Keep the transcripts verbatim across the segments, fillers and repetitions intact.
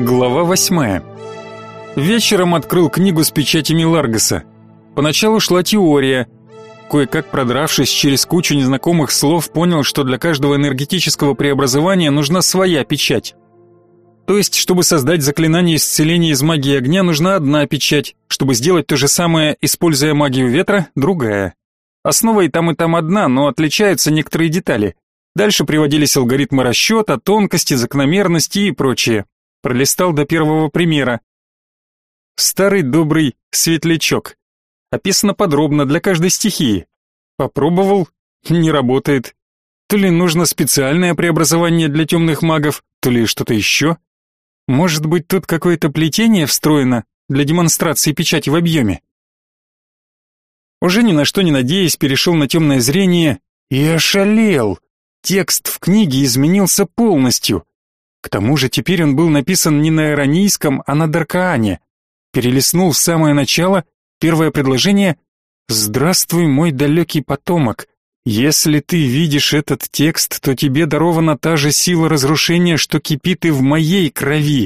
Глава восьмая. Вечером открыл книгу с печатями Ларгоса. Поначалу шла теория. Кое-как продравшись через кучу незнакомых слов, понял, что для каждого энергетического преобразования нужна своя печать. То есть, чтобы создать заклинание исцеления из магии огня, нужна одна печать, чтобы сделать то же самое, используя магию ветра, другая. Основа и там, и там одна, но отличаются некоторые детали. Дальше приводились алгоритмы расчета, тонкости, закономерности и прочее. Пролистал до первого примера. Старый добрый светлячок. Описано подробно для каждой стихии. Попробовал, не работает. То ли нужно специальное преобразование для темных магов, то ли что-то еще. Может быть, тут какое-то плетение встроено для демонстрации печати в объеме. Уже ни на что не надеясь, перешел на темное зрение и ошалел. Текст в книге изменился полностью. К тому же теперь он был написан не на иронийском, а на даркаане. Перелистнул в самое начало, первое предложение «Здравствуй, мой далекий потомок. Если ты видишь этот текст, то тебе дарована та же сила разрушения, что кипит и в моей крови».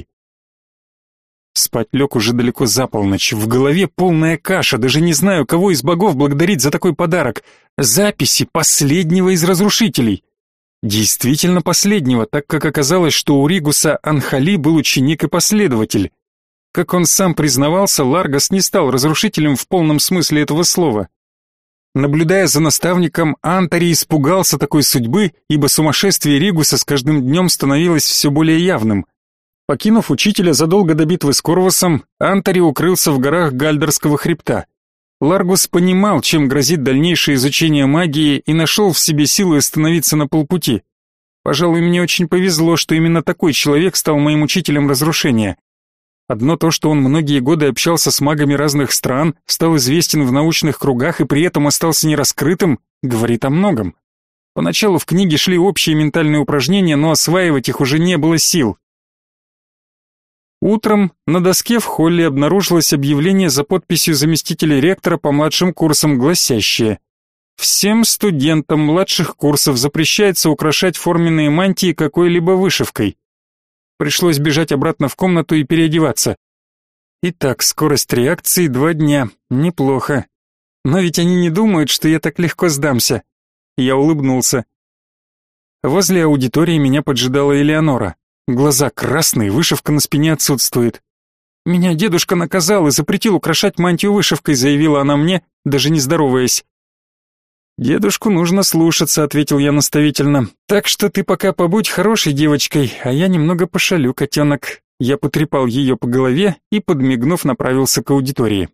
Спать лег уже далеко за полночь, в голове полная каша, даже не знаю, кого из богов благодарить за такой подарок. Записи последнего из разрушителей. Действительно последнего, так как оказалось, что у Ригуса Анхали был ученик и последователь. Как он сам признавался, Ларгос не стал разрушителем в полном смысле этого слова. Наблюдая за наставником, Антари испугался такой судьбы, ибо сумасшествие Ригуса с каждым днем становилось все более явным. Покинув учителя задолго до битвы с Корвусом, Антари укрылся в горах Гальдерского хребта. Ларгус понимал, чем грозит дальнейшее изучение магии, и нашел в себе силы остановиться на полпути. Пожалуй, мне очень повезло, что именно такой человек стал моим учителем разрушения. Одно то, что он многие годы общался с магами разных стран, стал известен в научных кругах и при этом остался нераскрытым, говорит о многом. Поначалу в книге шли общие ментальные упражнения, но осваивать их уже не было сил. Утром на доске в холле обнаружилось объявление за подписью заместителя ректора по младшим курсам, гласящее: «Всем студентам младших курсов запрещается украшать форменные мантии какой-либо вышивкой». Пришлось бежать обратно в комнату и переодеваться. Итак, скорость реакции два дня. Неплохо. Но ведь они не думают, что я так легко сдамся. Я улыбнулся. Возле аудитории меня поджидала Элеонора. Глаза красные, вышивка на спине отсутствует. «Меня дедушка наказал и запретил украшать мантию вышивкой», заявила она мне, даже не здороваясь. «Дедушку нужно слушаться», — ответил я наставительно. «Так что ты пока побудь хорошей девочкой, а я немного пошалю, котенок». Я потрепал ее по голове и, подмигнув, направился к аудитории.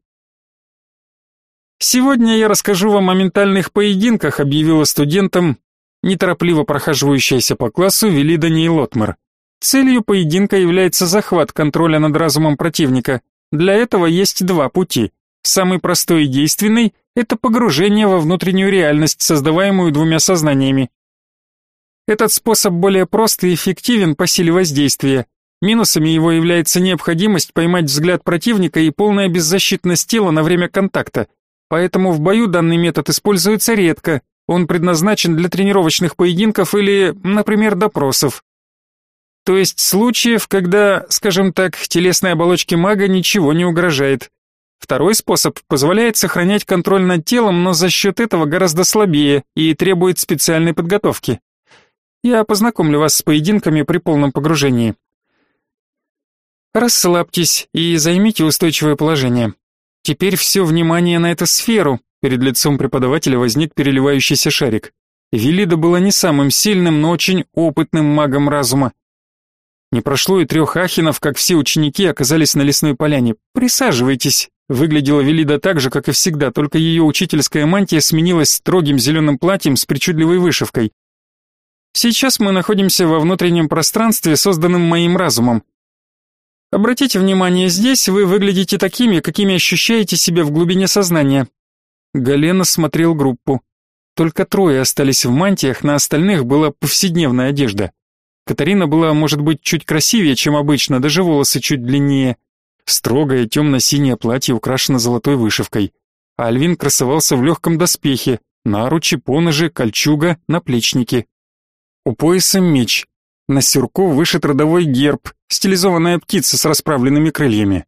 «Сегодня я расскажу вам о ментальных поединках», — объявила студентам неторопливо прохаживающаяся по классу Велида Нейлотмер. Целью поединка является захват контроля над разумом противника. Для этого есть два пути. Самый простой и действенный – это погружение во внутреннюю реальность, создаваемую двумя сознаниями. Этот способ более прост и эффективен по силе воздействия. Минусами его является необходимость поймать взгляд противника и полная беззащитность тела на время контакта. Поэтому в бою данный метод используется редко. Он предназначен для тренировочных поединков или, например, допросов. То есть случаев, когда, скажем так, телесной оболочке мага ничего не угрожает. Второй способ позволяет сохранять контроль над телом, но за счет этого гораздо слабее и требует специальной подготовки. Я познакомлю вас с поединками при полном погружении. Расслабьтесь и займите устойчивое положение. Теперь все внимание на эту сферу. Перед лицом преподавателя возник переливающийся шарик. Велида была не самым сильным, но очень опытным магом разума. Не прошло и трех ахинов, как все ученики оказались на лесной поляне. «Присаживайтесь». Выглядела Велида так же, как и всегда, только ее учительская мантия сменилась строгим зеленым платьем с причудливой вышивкой. Сейчас мы находимся во внутреннем пространстве, созданном моим разумом. Обратите внимание, здесь вы выглядите такими, какими ощущаете себя в глубине сознания. Гален смотрел группу. Только трое остались в мантиях, на остальных была повседневная одежда. Катарина была, может быть, чуть красивее, чем обычно, даже волосы чуть длиннее. Строгое темно-синее платье украшено золотой вышивкой. А Альвин красовался в легком доспехе, наручи, поножи, кольчуга, наплечники. У пояса меч. На сюрко вышит родовой герб, стилизованная птица с расправленными крыльями.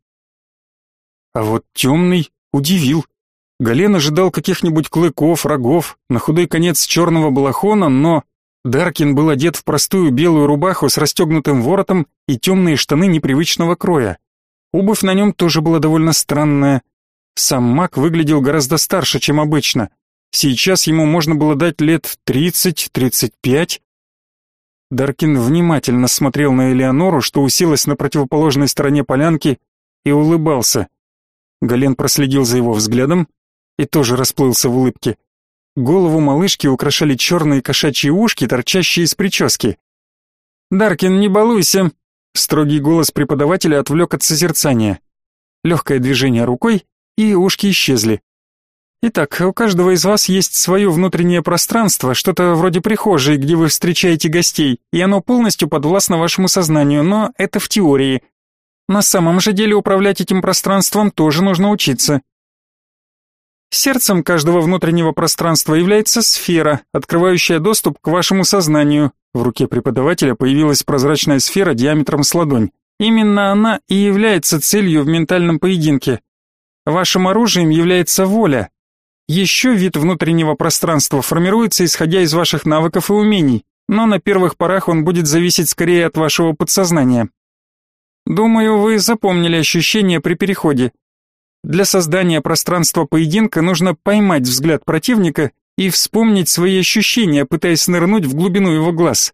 А вот темный удивил. Гален ожидал каких-нибудь клыков, рогов, на худой конец черного балахона, но Даркин был одет в простую белую рубаху с расстегнутым воротом и темные штаны непривычного кроя. Обувь на нем тоже была довольно странная. Сам маг выглядел гораздо старше, чем обычно. Сейчас ему можно было дать лет тридцать-тридцать пять. Даркин внимательно смотрел на Элеонору, что уселась на противоположной стороне полянки, и улыбался. Гален проследил за его взглядом и тоже расплылся в улыбке. Голову малышки украшали черные кошачьи ушки, торчащие из прически. «Даркин, не балуйся!» Строгий голос преподавателя отвлек от созерцания. Легкое движение рукой, и ушки исчезли. «Итак, у каждого из вас есть свое внутреннее пространство, что-то вроде прихожей, где вы встречаете гостей, и оно полностью подвластно вашему сознанию, но это в теории. На самом же деле управлять этим пространством тоже нужно учиться. Сердцем каждого внутреннего пространства является сфера, открывающая доступ к вашему сознанию». В руке преподавателя появилась прозрачная сфера диаметром с ладонь. Именно она и является целью в ментальном поединке. Вашим оружием является воля. Еще вид внутреннего пространства формируется исходя из ваших навыков и умений, но на первых порах он будет зависеть скорее от вашего подсознания. Думаю, вы запомнили ощущение при переходе. Для создания пространства поединка нужно поймать взгляд противника и вспомнить свои ощущения, пытаясь нырнуть в глубину его глаз.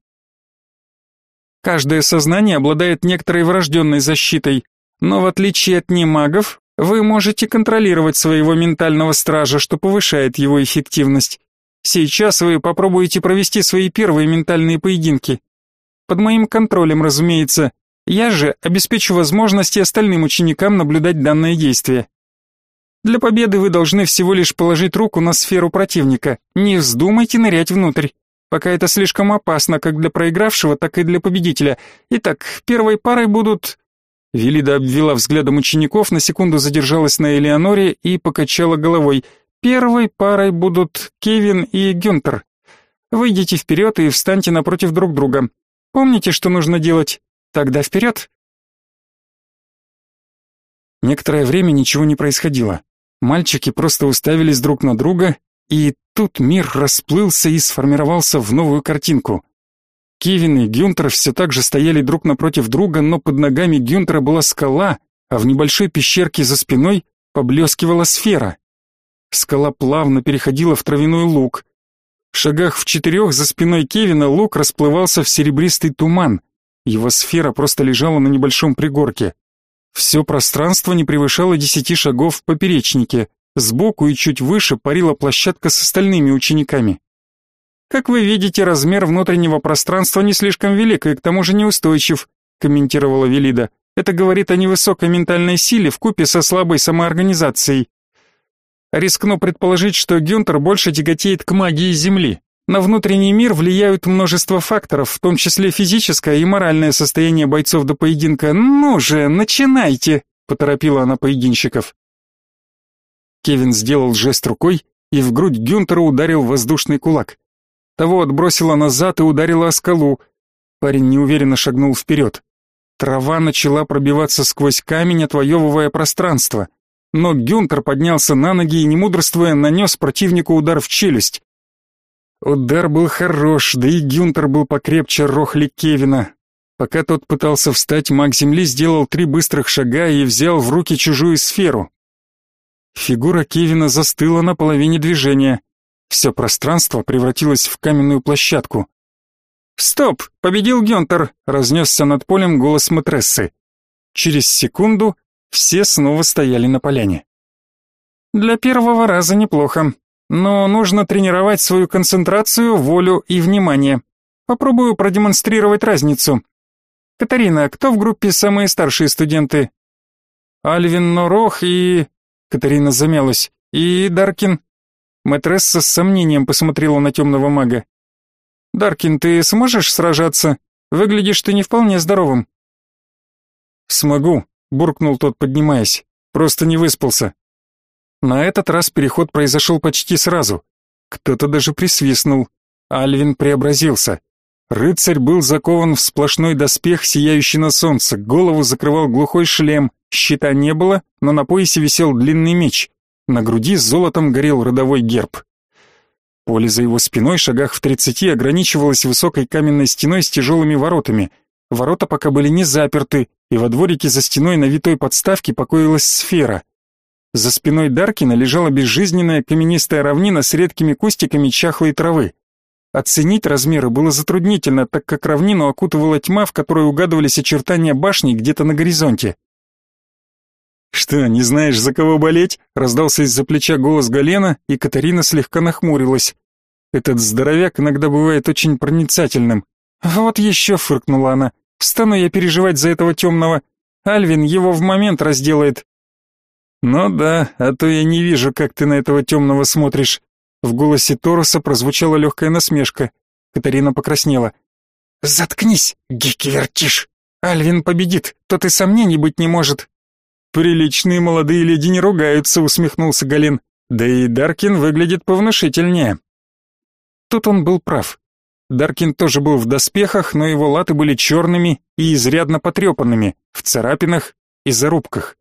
Каждое сознание обладает некоторой врожденной защитой, но в отличие от немагов, вы можете контролировать своего ментального стража, что повышает его эффективность. Сейчас вы попробуете провести свои первые ментальные поединки. Под моим контролем, разумеется. Я же обеспечу возможности остальным ученикам наблюдать данное действие. Для победы вы должны всего лишь положить руку на сферу противника. Не вздумайте нырять внутрь. Пока это слишком опасно как для проигравшего, так и для победителя. Итак, первой парой будут... Велида обвела взглядом учеников, на секунду задержалась на Элеоноре и покачала головой. Первой парой будут Кевин и Гюнтер. Выйдите вперед и встаньте напротив друг друга. Помните, что нужно делать? Тогда вперед. Некоторое время ничего не происходило. Мальчики просто уставились друг на друга, и тут мир расплылся и сформировался в новую картинку. Кевин и Гюнтер все так же стояли друг напротив друга, но под ногами Гюнтера была скала, а в небольшой пещерке за спиной поблескивала сфера. Скала плавно переходила в травяной луг. В шагах в четырех за спиной Кевина луг расплывался в серебристый туман. Его сфера просто лежала на небольшом пригорке. Все пространство не превышало десяти шагов в поперечнике. Сбоку и чуть выше парила площадка с остальными учениками. «Как вы видите, размер внутреннего пространства не слишком велик и к тому же неустойчив», комментировала Велида. «Это говорит о невысокой ментальной силе вкупе со слабой самоорганизацией. Рискну предположить, что Гюнтер больше тяготеет к магии Земли. На внутренний мир влияют множество факторов, в том числе физическое и моральное состояние бойцов до поединка. Ну же, начинайте!» поторопила она поединщиков. Кевин сделал жест рукой, и в грудь Гюнтера ударил воздушный кулак. Того отбросило назад и ударило о скалу. Парень неуверенно шагнул вперед. Трава начала пробиваться сквозь камень, отвоевывая пространство. Но Гюнтер поднялся на ноги и, не мудрствуя, нанес противнику удар в челюсть. Удар был хорош, да и Гюнтер был покрепче рохли Кевина. Пока тот пытался встать, маг земли сделал три быстрых шага и взял в руки чужую сферу. Фигура Кевина застыла на половине движения. Все пространство превратилось в каменную площадку. «Стоп! Победил Гюнтер!» — разнесся над полем голос матрессы. Через секунду все снова стояли на поляне. «Для первого раза неплохо, но нужно тренировать свою концентрацию, волю и внимание. Попробую продемонстрировать разницу. Катарина, кто в группе самые старшие студенты?» «Альвин Норох и...» Катарина замялась. «И Даркин?» Мэтресса с сомнением посмотрела на темного мага. «Даркин, ты сможешь сражаться? Выглядишь ты не вполне здоровым». «Смогу», — буркнул тот, поднимаясь. «Просто не выспался». На этот раз переход произошел почти сразу. Кто-то даже присвистнул. Альвин преобразился. Рыцарь был закован в сплошной доспех, сияющий на солнце, голову закрывал глухой шлем, щита не было, но на поясе висел длинный меч, на груди с золотом горел родовой герб. Поле за его спиной, шагах в тридцати, ограничивалось высокой каменной стеной с тяжелыми воротами. Ворота пока были не заперты, и во дворике за стеной на витой подставке покоилась сфера. За спиной Даркина лежала безжизненная каменистая равнина с редкими кустиками чахлой травы. Оценить размеры было затруднительно, так как равнину окутывала тьма, в которой угадывались очертания башни где-то на горизонте. «Что, не знаешь, за кого болеть?» — раздался из-за плеча голос Галена, и Катарина слегка нахмурилась. Этот здоровяк иногда бывает очень проницательным. «Вот еще», — фыркнула она, — «стану я переживать за этого темного. Альвин его в момент разделает». «Ну да, а то я не вижу, как ты на этого темного смотришь». В голосе Тороса прозвучала легкая насмешка. Катарина покраснела. «Заткнись, гики-вертиш! Альвин победит, тут и сомнений быть не может». «Приличные молодые леди не ругаются», — усмехнулся Гален. «Да и Даркин выглядит повнушительнее». Тут он был прав. Даркин тоже был в доспехах, но его латы были черными и изрядно потрепанными, в царапинах и зарубках.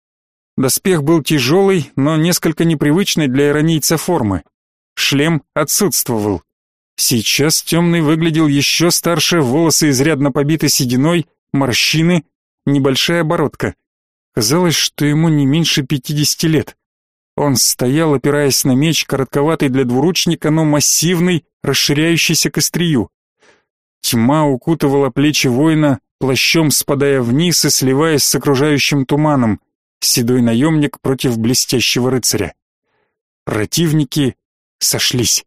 Доспех был тяжелый, но несколько непривычной для иронийца формы. Шлем отсутствовал. Сейчас темный выглядел еще старше, волосы изрядно побиты сединой, морщины, небольшая бородка. Казалось, что ему не меньше пятидесяти лет. Он стоял, опираясь на меч, коротковатый для двуручника, но массивный, расширяющийся к острию. Тьма укутывала плечи воина, плащом спадая вниз и сливаясь с окружающим туманом. Седой наемник против блестящего рыцаря. Противники сошлись.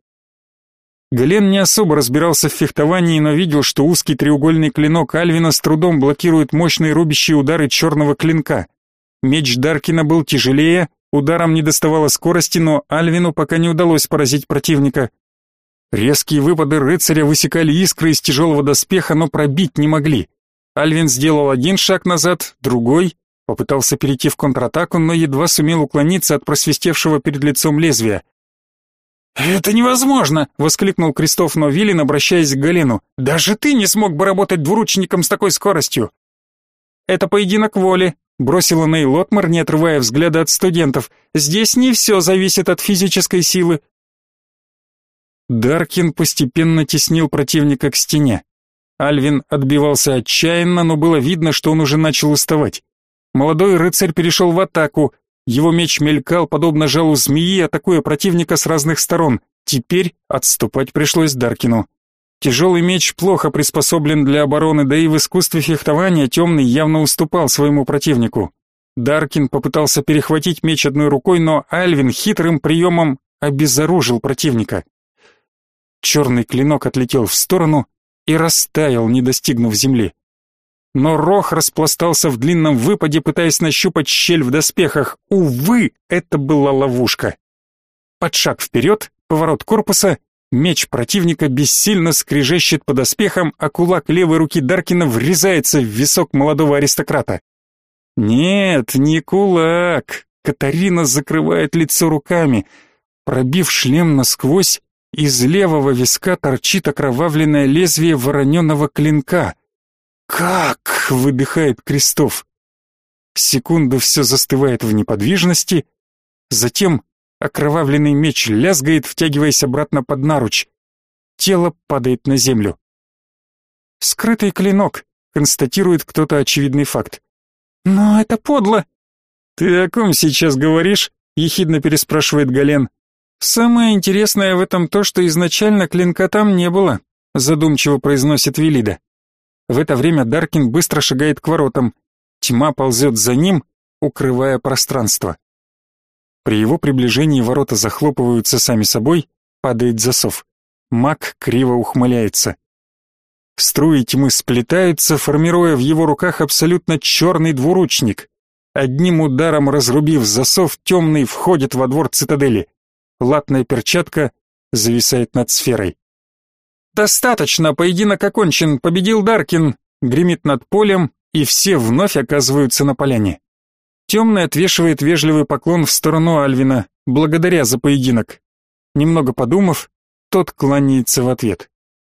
Гален не особо разбирался в фехтовании, но видел, что узкий треугольный клинок Альвина с трудом блокирует мощные рубящие удары черного клинка. Меч Даркина был тяжелее, ударом не доставало скорости, но Альвину пока не удалось поразить противника. Резкие выпады рыцаря высекали искры из тяжелого доспеха, но пробить не могли. Альвин сделал один шаг назад, другой, попытался перейти в контратаку, но едва сумел уклониться от просвистевшего перед лицом лезвия. «Это невозможно!» — воскликнул Кристоф Новилин, обращаясь к Галену. «Даже ты не смог бы работать двуручником с такой скоростью!» «Это поединок воли», — бросила Ней Лотмар, не отрывая взгляда от студентов. «Здесь не все зависит от физической силы». Даркин постепенно теснил противника к стене. Альвин отбивался отчаянно, но было видно, что он уже начал уставать. Молодой рыцарь перешел в атаку. Его меч мелькал, подобно жалу змеи, атакуя противника с разных сторон. Теперь отступать пришлось Даркину. Тяжелый меч плохо приспособлен для обороны, да и в искусстве фехтования темный явно уступал своему противнику. Даркин попытался перехватить меч одной рукой, но Альвин хитрым приемом обезоружил противника. Черный клинок отлетел в сторону и растаял, не достигнув земли. Но Рох распластался в длинном выпаде, пытаясь нащупать щель в доспехах. Увы, это была ловушка. Под шаг вперед, поворот корпуса, меч противника бессильно скрежещет по доспехам, а кулак левой руки Даркина врезается в висок молодого аристократа. Нет, не кулак. Катарина закрывает лицо руками. Пробив шлем насквозь, из левого виска торчит окровавленное лезвие вороненого клинка. «Как?» — выдыхает Кристоф. Секунду все застывает в неподвижности, затем окровавленный меч лязгает, втягиваясь обратно под наруч. Тело падает на землю. «Скрытый клинок», — констатирует кто-то очевидный факт. «Но это подло!» «Ты о ком сейчас говоришь?» — ехидно переспрашивает Гален. «Самое интересное в этом то, что изначально клинка там не было», — задумчиво произносит Велида. В это время Даркин быстро шагает к воротам. Тьма ползет за ним, укрывая пространство. При его приближении ворота захлопываются сами собой, падает засов. Маг криво ухмыляется. Струи тьмы сплетаются, формируя в его руках абсолютно черный двуручник. Одним ударом разрубив засов, темный входит во двор цитадели. Латная перчатка зависает над сферой. «Достаточно, поединок окончен, победил Даркин», гремит над полем, и все вновь оказываются на поляне. Темный отвешивает вежливый поклон в сторону Альвина, благодаря за поединок. Немного подумав, тот кланяется в ответ.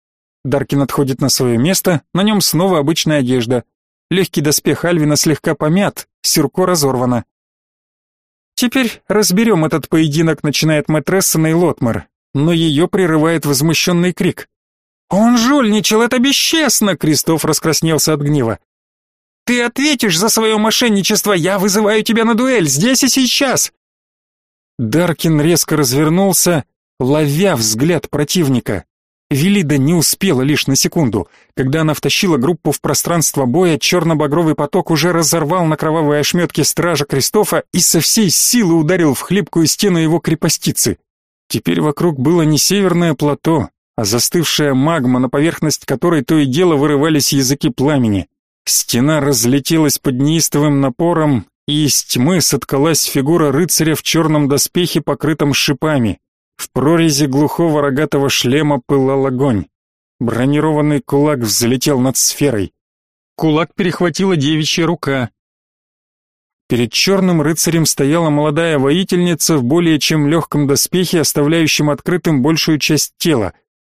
Даркин отходит на свое место, на нем снова обычная одежда. Легкий доспех Альвина слегка помят, сюрко разорвано. «Теперь разберем этот поединок», — начинает мэтресса Нейлотмар, но ее прерывает возмущенный крик. «Он жульничал, это бесчестно!» — Кристоф раскраснелся от гнева. «Ты ответишь за свое мошенничество, я вызываю тебя на дуэль, здесь и сейчас!» Даркин резко развернулся, ловя взгляд противника. Велида не успела лишь на секунду. Когда она втащила группу в пространство боя, черно-багровый поток уже разорвал на кровавые ошметки стража Кристофа и со всей силы ударил в хлипкую стену его крепостицы. Теперь вокруг было не северное плато, а застывшая магма, на поверхность которой то и дело вырывались языки пламени. Стена разлетелась под неистовым напором, и из тьмы соткалась фигура рыцаря в черном доспехе, покрытом шипами. В прорези глухого рогатого шлема пылал огонь. Бронированный кулак взлетел над сферой. Кулак перехватила девичья рука. Перед черным рыцарем стояла молодая воительница в более чем легком доспехе, оставляющем открытым большую часть тела.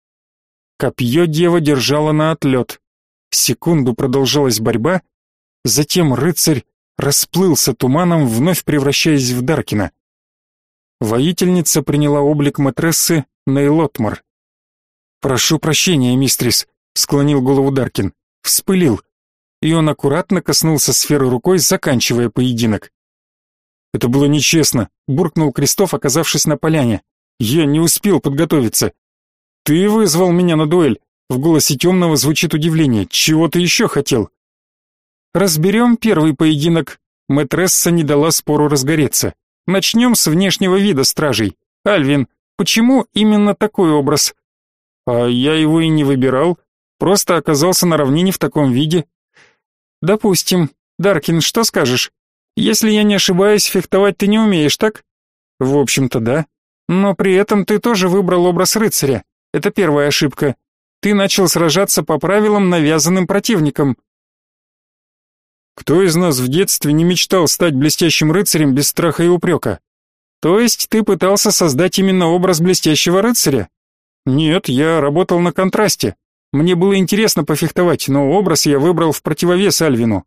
Копье дева держала на отлет. Секунду продолжалась борьба, затем рыцарь расплылся туманом, вновь превращаясь в Даркина. Воительница приняла облик мэтрессы Нейлотмар. «Прошу прощения, мистрис», — склонил голову Даркин. Вспылил. И он аккуратно коснулся сферы рукой, заканчивая поединок. «Это было нечестно», — буркнул Кристоф, оказавшись на поляне. «Я не успел подготовиться». «Ты вызвал меня на дуэль», — в голосе темного звучит удивление. «Чего ты еще хотел?» «Разберем первый поединок». Мэтресса не дала спору разгореться. Начнем с внешнего вида стражей. Альвин, почему именно такой образ? А я его и не выбирал, просто оказался на равнине в таком виде. Допустим. Даркин, что скажешь? Если я не ошибаюсь, фехтовать ты не умеешь, так? В общем-то, да. Но при этом ты тоже выбрал образ рыцаря. Это первая ошибка. Ты начал сражаться по правилам, навязанным противником. Кто из нас в детстве не мечтал стать блестящим рыцарем без страха и упрека? То есть ты пытался создать именно образ блестящего рыцаря? Нет, я работал на контрасте. Мне было интересно пофехтовать, но образ я выбрал в противовес Альвину.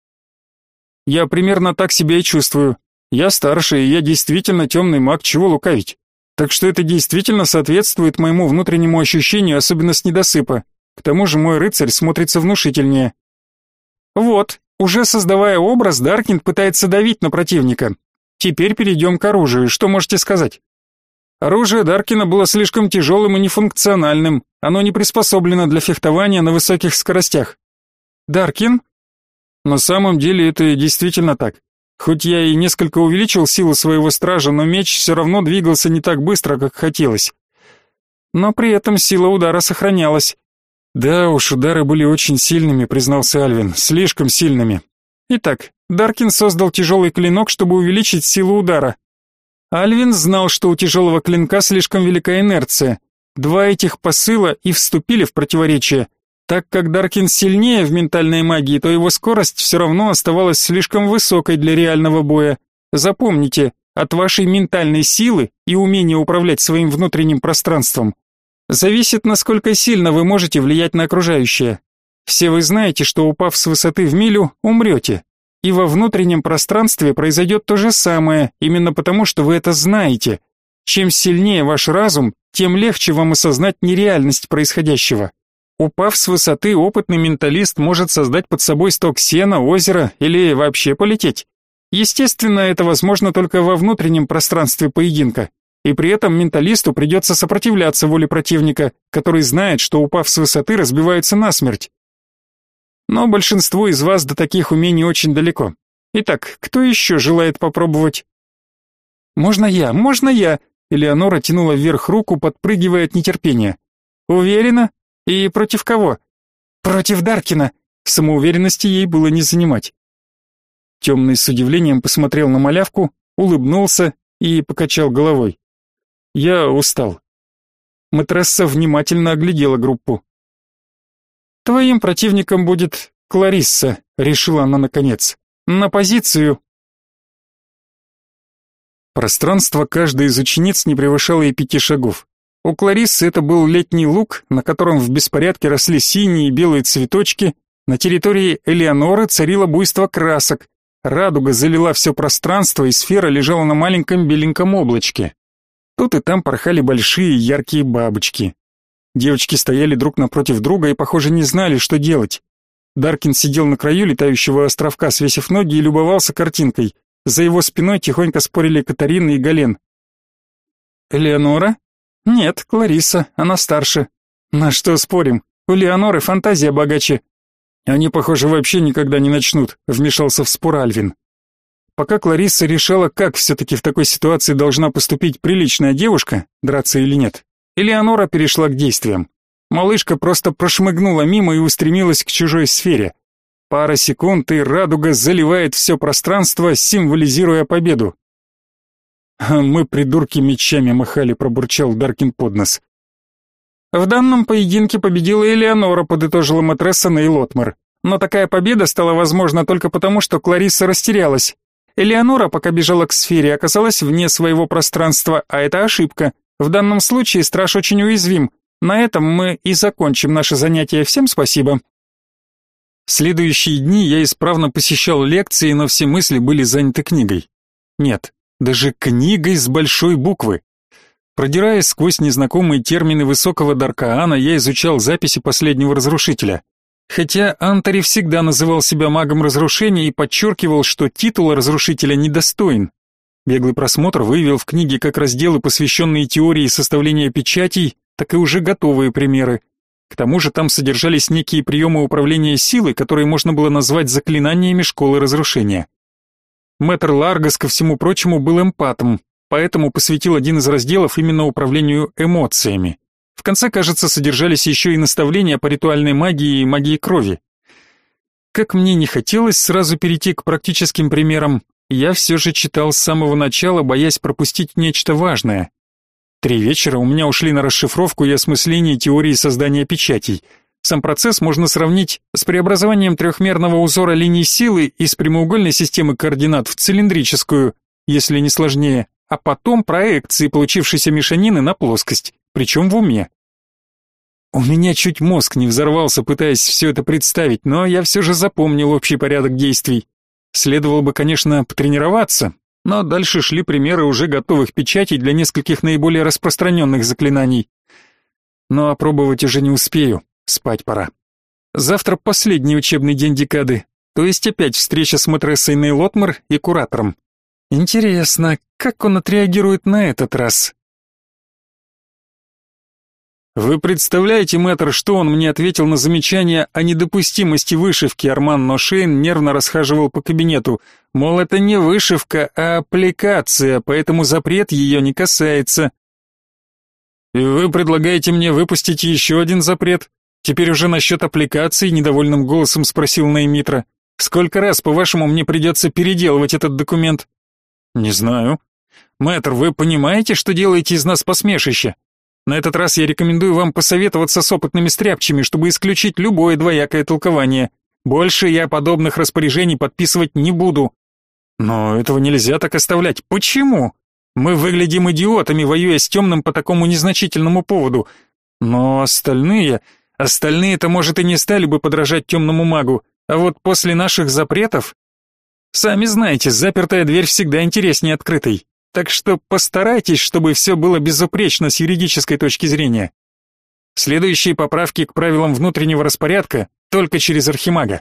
Я примерно так себя и чувствую. Я старше, и я действительно темный маг, чего лукавить. Так что это действительно соответствует моему внутреннему ощущению, особенно с недосыпа. К тому же мой рыцарь смотрится внушительнее. Вот. Уже создавая образ, Даркин пытается давить на противника. Теперь перейдем к оружию. Что можете сказать? Оружие Даркина было слишком тяжелым и нефункциональным. Оно не приспособлено для фехтования на высоких скоростях. Даркин? На самом деле это действительно так. Хоть я и несколько увеличил силу своего стража, но меч все равно двигался не так быстро, как хотелось. Но при этом сила удара сохранялась. Да уж, удары были очень сильными, признался Альвин, слишком сильными. Итак, Даркин создал тяжелый клинок, чтобы увеличить силу удара. Альвин знал, что у тяжелого клинка слишком велика инерция. Два этих посыла и вступили в противоречие. Так как Даркин сильнее в ментальной магии, то его скорость все равно оставалась слишком высокой для реального боя. Запомните, от вашей ментальной силы и умения управлять своим внутренним пространством зависит, насколько сильно вы можете влиять на окружающее. Все вы знаете, что упав с высоты в милю, умрете. И во внутреннем пространстве произойдет то же самое, именно потому, что вы это знаете. Чем сильнее ваш разум, тем легче вам осознать нереальность происходящего. Упав с высоты, опытный менталист может создать под собой сток сена, озеро или вообще полететь. Естественно, это возможно только во внутреннем пространстве поединка. И при этом менталисту придется сопротивляться воле противника, который знает, что упав с высоты, разбивается насмерть. Но большинству из вас до таких умений очень далеко. Итак, кто еще желает попробовать? Можно я, можно я. Элеонора тянула вверх руку, подпрыгивая от нетерпения. Уверена? И против кого? Против Даркина. Самоуверенности ей было не занимать. Темный с удивлением посмотрел на малявку, улыбнулся и покачал головой. Я устал. Мэтресса внимательно оглядела группу. Твоим противником будет Кларисса, решила она наконец. На позицию. Пространство каждой из учениц не превышало и пяти шагов. У Клариссы это был летний луг, на котором в беспорядке росли синие и белые цветочки. На территории Элеоноры царило буйство красок. Радуга залила все пространство, и сфера лежала на маленьком беленьком облачке. Тут и там порхали большие яркие бабочки. Девочки стояли друг напротив друга и, похоже, не знали, что делать. Даркин сидел на краю летающего островка, свесив ноги, и любовался картинкой. За его спиной тихонько спорили Катарина и Гален. «Элеонора?» «Нет, Кларисса, она старше». «На что спорим? У Леоноры фантазия богаче». «Они, похоже, вообще никогда не начнут», — вмешался в спор Альвин. Пока Кларисса решала, как все-таки в такой ситуации должна поступить приличная девушка, драться или нет, Элеонора перешла к действиям. Малышка просто прошмыгнула мимо и устремилась к чужой сфере. Пара секунд, и радуга заливает все пространство, символизируя победу. «А мы, придурки, мечами махали», — пробурчал Даркин под нос. «В данном поединке победила Элеонора», — подытожила матресса Нейлотмар. «Но такая победа стала возможна только потому, что Кларисса растерялась. Элеонора, пока бежала к сфере, оказалась вне своего пространства, а это ошибка. В данном случае страж очень уязвим. На этом мы и закончим наше занятие. Всем спасибо». Следующие дни я исправно посещал лекции, но все мысли были заняты книгой. Нет, даже книгой с большой буквы. Продираясь сквозь незнакомые термины высокого Даркаана, я изучал записи последнего разрушителя. Хотя Антари всегда называл себя магом разрушения и подчеркивал, что титула разрушителя недостоин. Беглый просмотр выявил в книге как разделы, посвященные теории составления печатей, так и уже готовые примеры. К тому же там содержались некие приемы управления силой, которые можно было назвать заклинаниями школы разрушения. Мэтр Ларгас, ко всему прочему, был эмпатом, поэтому посвятил один из разделов именно управлению эмоциями. В конце, кажется, содержались еще и наставления по ритуальной магии и магии крови. Как мне не хотелось сразу перейти к практическим примерам, я все же читал с самого начала, боясь пропустить нечто важное. Три вечера у меня ушли на расшифровку и осмысление теории создания печатей. Сам процесс можно сравнить с преобразованием трехмерного узора линий силы из прямоугольной системы координат в цилиндрическую, если не сложнее, а потом проекции получившейся мешанины на плоскость, причем в уме. У меня чуть мозг не взорвался, пытаясь все это представить, но я все же запомнил общий порядок действий. Следовало бы, конечно, потренироваться, но дальше шли примеры уже готовых печатей для нескольких наиболее распространенных заклинаний. Но опробовать уже не успею, спать пора. Завтра последний учебный день декады, то есть опять встреча с матрессой Нейлотмар и куратором. Интересно, как он отреагирует на этот раз? Вы представляете, мэтр, что он мне ответил на замечание о недопустимости вышивки? Арман Ношейн нервно расхаживал по кабинету. Мол, это не вышивка, а аппликация, поэтому запрет ее не касается. И вы предлагаете мне выпустить еще один запрет? Теперь уже насчет аппликаций, недовольным голосом спросил Неймитра. Сколько раз, по-вашему, мне придется переделывать этот документ? Не знаю. Мэтр, вы понимаете, что делаете из нас посмешище? На этот раз я рекомендую вам посоветоваться с опытными стряпчими, чтобы исключить любое двоякое толкование. Больше я подобных распоряжений подписывать не буду. Но этого нельзя так оставлять. Почему? Мы выглядим идиотами, воюя с темным по такому незначительному поводу. Но остальные... Остальные-то, может, и не стали бы подражать темному магу. А вот после наших запретов... Сами знаете, запертая дверь всегда интереснее открытой. Так что постарайтесь, чтобы все было безупречно с юридической точки зрения. Следующие поправки к правилам внутреннего распорядка только через архимага.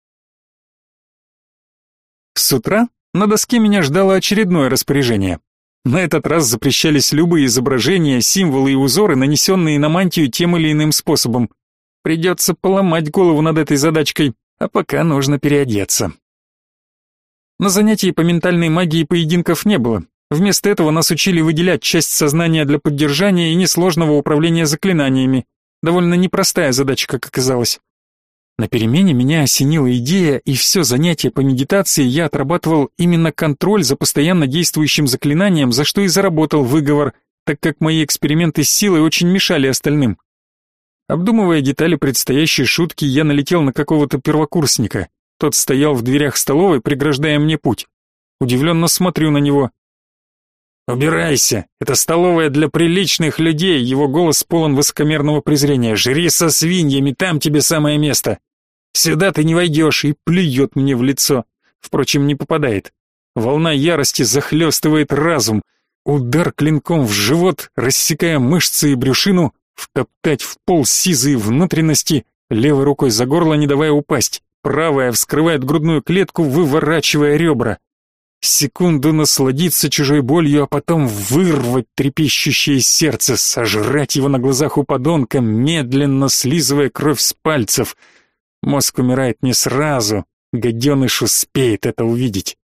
С утра на доске меня ждало очередное распоряжение. На этот раз запрещались любые изображения, символы и узоры, нанесенные на мантию тем или иным способом. Придется поломать голову над этой задачкой, а пока нужно переодеться. На занятии по ментальной магии поединков не было. Вместо этого нас учили выделять часть сознания для поддержания и несложного управления заклинаниями. Довольно непростая задача, как оказалось. На перемене меня осенила идея, и все занятие по медитации я отрабатывал именно контроль за постоянно действующим заклинанием, за что и заработал выговор, так как мои эксперименты с силой очень мешали остальным. Обдумывая детали предстоящей шутки, я налетел на какого-то первокурсника. Тот стоял в дверях столовой, преграждая мне путь. Удивленно смотрю на него. «Убирайся! Это столовая для приличных людей!» Его голос полон высокомерного презрения. «Жри со свиньями, там тебе самое место! Сюда ты не войдешь!» И плюет мне в лицо. Впрочем, не попадает. Волна ярости захлестывает разум. Удар клинком в живот, рассекая мышцы и брюшину, втоптать в пол сизые внутренности, левой рукой за горло, не давая упасть. Правая вскрывает грудную клетку, выворачивая ребра. Секунду насладиться чужой болью, а потом вырвать трепещущее сердце, сожрать его на глазах у подонка, медленно слизывая кровь с пальцев. Мозг умирает не сразу, гаденыш успеет это увидеть.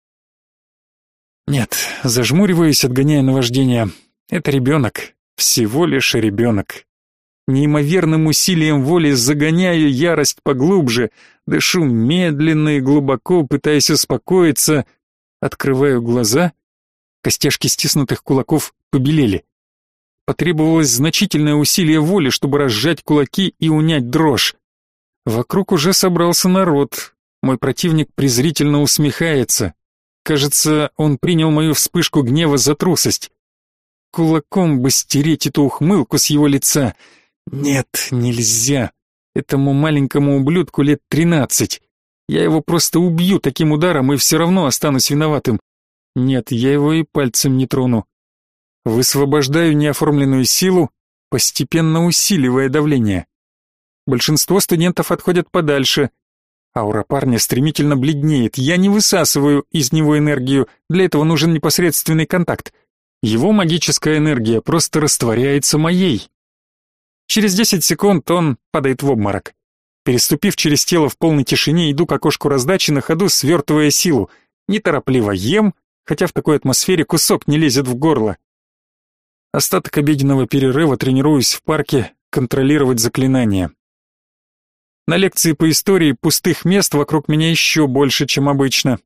Нет, зажмуриваюсь, отгоняя наваждение. Это ребенок, всего лишь ребенок. Неимоверным усилием воли загоняю ярость поглубже, дышу медленно и глубоко, пытаясь успокоиться. Открываю глаза, костяшки стиснутых кулаков побелели. Потребовалось значительное усилие воли, чтобы разжать кулаки и унять дрожь. Вокруг уже собрался народ. Мой противник презрительно усмехается. Кажется, он принял мою вспышку гнева за трусость. Кулаком бы стереть эту ухмылку с его лица. Нет, нельзя. Этому маленькому ублюдку лет тринадцать. Я его просто убью таким ударом и все равно останусь виноватым. Нет, я его и пальцем не трону. Высвобождаю неоформленную силу, постепенно усиливая давление. Большинство студентов отходят подальше. Аура парня стремительно бледнеет. Я не высасываю из него энергию, для этого нужен непосредственный контакт. Его магическая энергия просто растворяется моей. Через десять секунд он падает в обморок. Переступив через тело в полной тишине, иду к окошку раздачи, на ходу свертывая силу. Неторопливо ем, хотя в такой атмосфере кусок не лезет в горло. Остаток обеденного перерыва тренируюсь в парке контролировать заклинания. На лекции по истории пустых мест вокруг меня еще больше, чем обычно.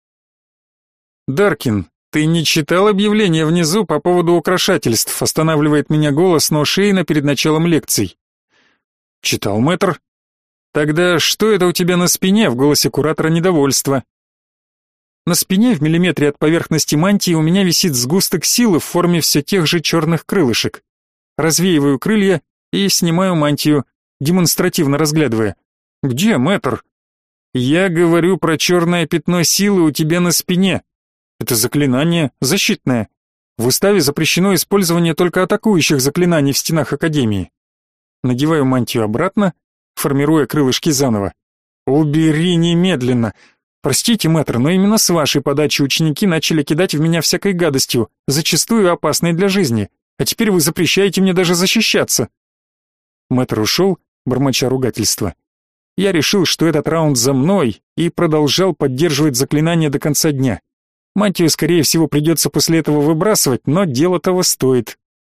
«Даркин, ты не читал объявление внизу по поводу украшательств?» Останавливает меня голос Ношейна перед началом лекций. «Читал, мэтр». «Тогда что это у тебя на спине?» — в голосе куратора недовольство. На спине в миллиметре от поверхности мантии у меня висит сгусток силы в форме все тех же черных крылышек. Развеиваю крылья и снимаю мантию, демонстративно разглядывая. «Где, мэтр?» «Я говорю про черное пятно силы у тебя на спине. Это заклинание защитное. В уставе запрещено использование только атакующих заклинаний в стенах Академии». Надеваю мантию обратно, формируя крылышки заново. «Убери немедленно! Простите, мэтр, но именно с вашей подачи ученики начали кидать в меня всякой гадостью, зачастую опасной для жизни, а теперь вы запрещаете мне даже защищаться». Мэтр ушел, бормоча ругательства. Я решил, что этот раунд за мной, и продолжал поддерживать заклинание до конца дня. Мантию, скорее всего, придется после этого выбрасывать, но дело того стоит.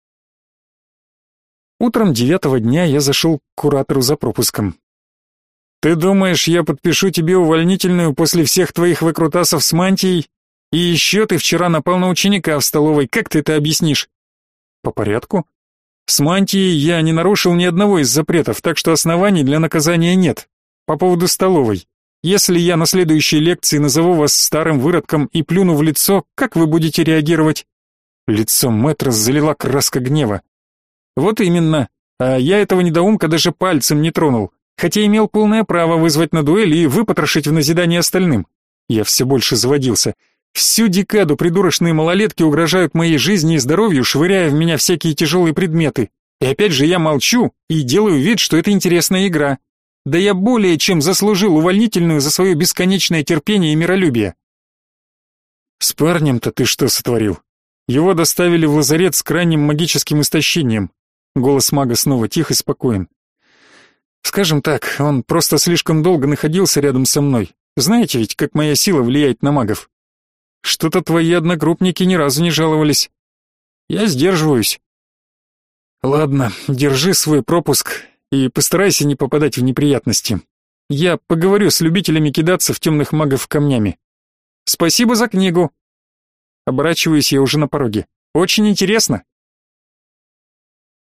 Утром девятого дня я зашел к куратору за пропуском. «Ты думаешь, я подпишу тебе увольнительную после всех твоих выкрутасов с мантией? И еще ты вчера напал на ученика в столовой, как ты это объяснишь?» «По порядку. С мантией я не нарушил ни одного из запретов, так что оснований для наказания нет. По поводу столовой. Если я на следующей лекции назову вас старым выродком и плюну в лицо, как вы будете реагировать?» Лицо мэтра залила краска гнева. «Вот именно. А я этого недоумка даже пальцем не тронул, хотя имел полное право вызвать на дуэль и выпотрошить в назидание остальным. Я все больше заводился. Всю декаду придурочные малолетки угрожают моей жизни и здоровью, швыряя в меня всякие тяжелые предметы. И опять же я молчу и делаю вид, что это интересная игра. Да я более чем заслужил увольнительную за свое бесконечное терпение и миролюбие». «С парнем-то ты что сотворил? Его доставили в лазарет с крайним магическим истощением». Голос мага снова тих и спокоен. «Скажем так, он просто слишком долго находился рядом со мной. Знаете ведь, как моя сила влияет на магов? Что-то твои одногруппники ни разу не жаловались. Я сдерживаюсь». «Ладно, держи свой пропуск и постарайся не попадать в неприятности. Я поговорю с любителями кидаться в темных магов камнями. Спасибо за книгу». Оборачиваюсь я уже на пороге. «Очень интересно».